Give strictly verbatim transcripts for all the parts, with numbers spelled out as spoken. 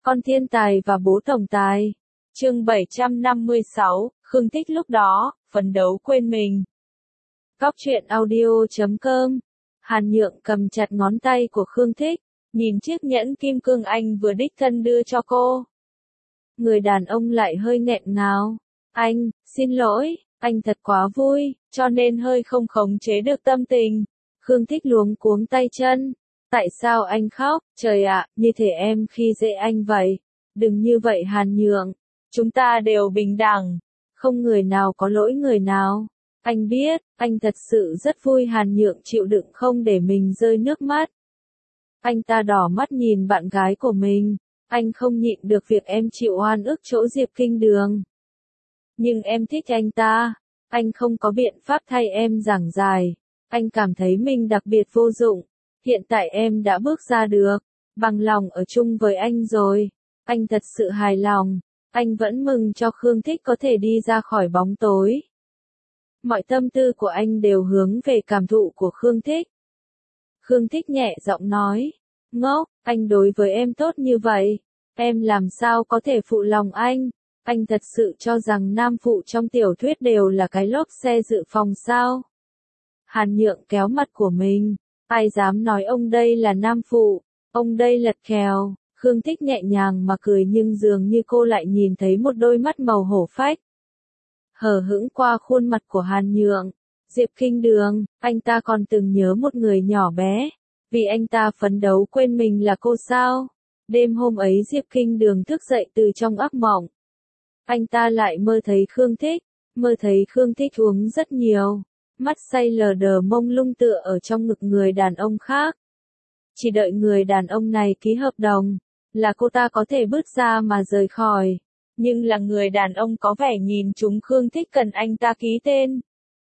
Con thiên tài và bố tổng tài. Chương bảy trăm năm mươi sáu, Khương Thích lúc đó, phấn đấu quên mình. Cóc truyện audio chấm com. Hàn Nhượng cầm chặt ngón tay của Khương Thích, nhìn chiếc nhẫn kim cương anh vừa đích thân đưa cho cô. Người đàn ông lại hơi nghẹn ngào. Anh, xin lỗi, anh thật quá vui, cho nên hơi không khống chế được tâm tình. Khương Thích luống cuống tay chân. Tại sao anh khóc, trời ạ, như thể em khi dễ anh vậy. Đừng như vậy Hàn Nhượng. Chúng ta đều bình đẳng. Không người nào có lỗi người nào. Anh biết, anh thật sự rất vui. Hàn Nhượng chịu đựng không để mình rơi nước mắt. Anh ta đỏ mắt nhìn bạn gái của mình. Anh không nhịn được việc em chịu oan ức chỗ Diệp Kinh Đường. Nhưng em thích anh ta. Anh không có biện pháp thay em giảng giải. Anh cảm thấy mình đặc biệt vô dụng. Hiện tại em đã bước ra được. Bằng lòng ở chung với anh rồi. Anh thật sự hài lòng. Anh vẫn mừng cho Khương Thích có thể đi ra khỏi bóng tối. Mọi tâm tư của anh đều hướng về cảm thụ của Khương Thích. Khương Thích nhẹ giọng nói. Ngốc, anh đối với em tốt như vậy. Em làm sao có thể phụ lòng anh? Anh thật sự cho rằng nam phụ trong tiểu thuyết đều là cái lốp xe dự phòng sao? Hàn Nhượng kéo mặt của mình. Ai dám nói ông đây là nam phụ, ông đây lật kèo. Khương Thích nhẹ nhàng mà cười nhưng dường như cô lại nhìn thấy một đôi mắt màu hổ phách. Hờ hững qua khuôn mặt của Hàn Nhượng. Diệp Kinh Đường, anh ta còn từng nhớ một người nhỏ bé. Vì anh ta phấn đấu quên mình là cô sao? Đêm hôm ấy Diệp Kinh Đường thức dậy từ trong ác mộng. Anh ta lại mơ thấy Khương Thích, mơ thấy Khương Thích uống rất nhiều. Mắt say lờ đờ mông lung tựa ở trong ngực người đàn ông khác. Chỉ đợi người đàn ông này ký hợp đồng, là cô ta có thể bước ra mà rời khỏi. Nhưng là người đàn ông có vẻ nhìn chúng Khương Thích cần anh ta ký tên.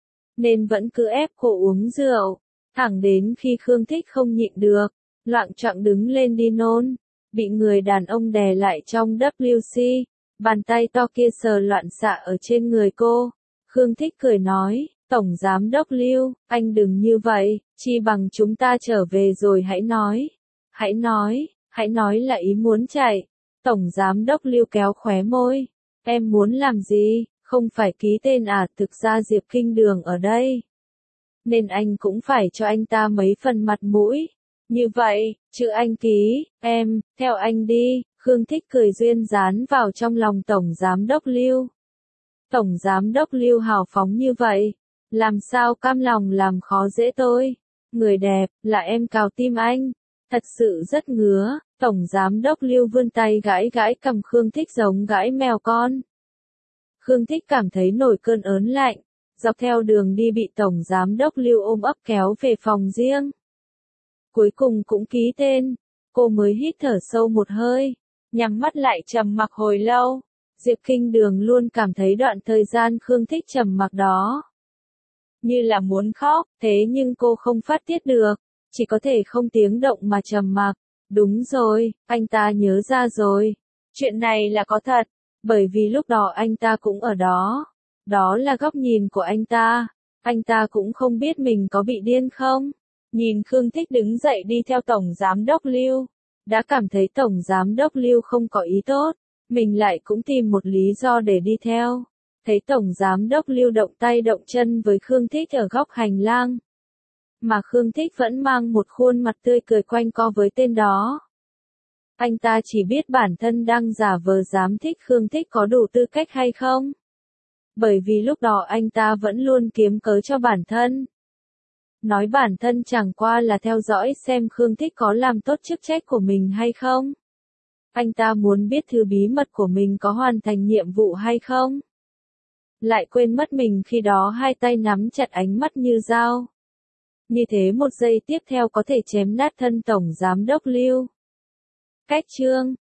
Nên vẫn cứ ép cô uống rượu. Thẳng đến khi Khương Thích không nhịn được, loạng choạng đứng lên đi nôn. Bị người đàn ông đè lại trong W C. Bàn tay to kia sờ loạn xạ ở trên người cô. Khương Thích cười nói. Tổng Giám đốc Lưu, anh đừng như vậy, chi bằng chúng ta trở về rồi hãy nói. Hãy nói, hãy nói là ý muốn chạy. Tổng Giám đốc Lưu kéo khóe môi. Em muốn làm gì, không phải ký tên à, thực ra Diệp Kinh Đường ở đây. Nên anh cũng phải cho anh ta mấy phần mặt mũi. Như vậy, chữ anh ký, em, theo anh đi. Khương Thích cười duyên dán vào trong lòng Tổng Giám đốc Lưu. Tổng Giám đốc Lưu hào phóng như vậy. Làm sao cam lòng làm khó dễ tôi? Người đẹp, là em cào tim anh. Thật sự rất ngứa. Tổng Giám đốc Lưu vươn tay gãi gãi cầm Khương Thích giống gãi mèo con. Khương Thích cảm thấy nổi cơn ớn lạnh. Dọc theo đường đi bị Tổng Giám đốc Lưu ôm ấp kéo về phòng riêng. Cuối cùng cũng ký tên. Cô mới hít thở sâu một hơi. Nhắm mắt lại trầm mặc hồi lâu. Diệp Kinh Đường luôn cảm thấy đoạn thời gian Khương Thích trầm mặc đó. Như là muốn khóc, thế nhưng cô không phát tiết được, chỉ có thể không tiếng động mà trầm mặc. Đúng rồi, anh ta nhớ ra rồi. Chuyện này là có thật, bởi vì lúc đó anh ta cũng ở đó. Đó là góc nhìn của anh ta. Anh ta cũng không biết mình có bị điên không. Nhìn Khương Thích đứng dậy đi theo Tổng Giám đốc Lưu. Đã cảm thấy Tổng Giám đốc Lưu không có ý tốt. Mình lại cũng tìm một lý do để đi theo. Thấy Tổng Giám đốc Lưu động tay động chân với Khương Thích ở góc hành lang. Mà Khương Thích vẫn mang một khuôn mặt tươi cười quanh co với tên đó. Anh ta chỉ biết bản thân đang giả vờ dám thích Khương Thích có đủ tư cách hay không. Bởi vì lúc đó anh ta vẫn luôn kiếm cớ cho bản thân. Nói bản thân chẳng qua là theo dõi xem Khương Thích có làm tốt chức trách của mình hay không. Anh ta muốn biết thứ bí mật của mình có hoàn thành nhiệm vụ hay không. Lại quên mất mình khi đó hai tay nắm chặt ánh mắt như dao. Như thế một giây tiếp theo có thể chém nát thân Tổng Giám đốc Lưu. Cách chương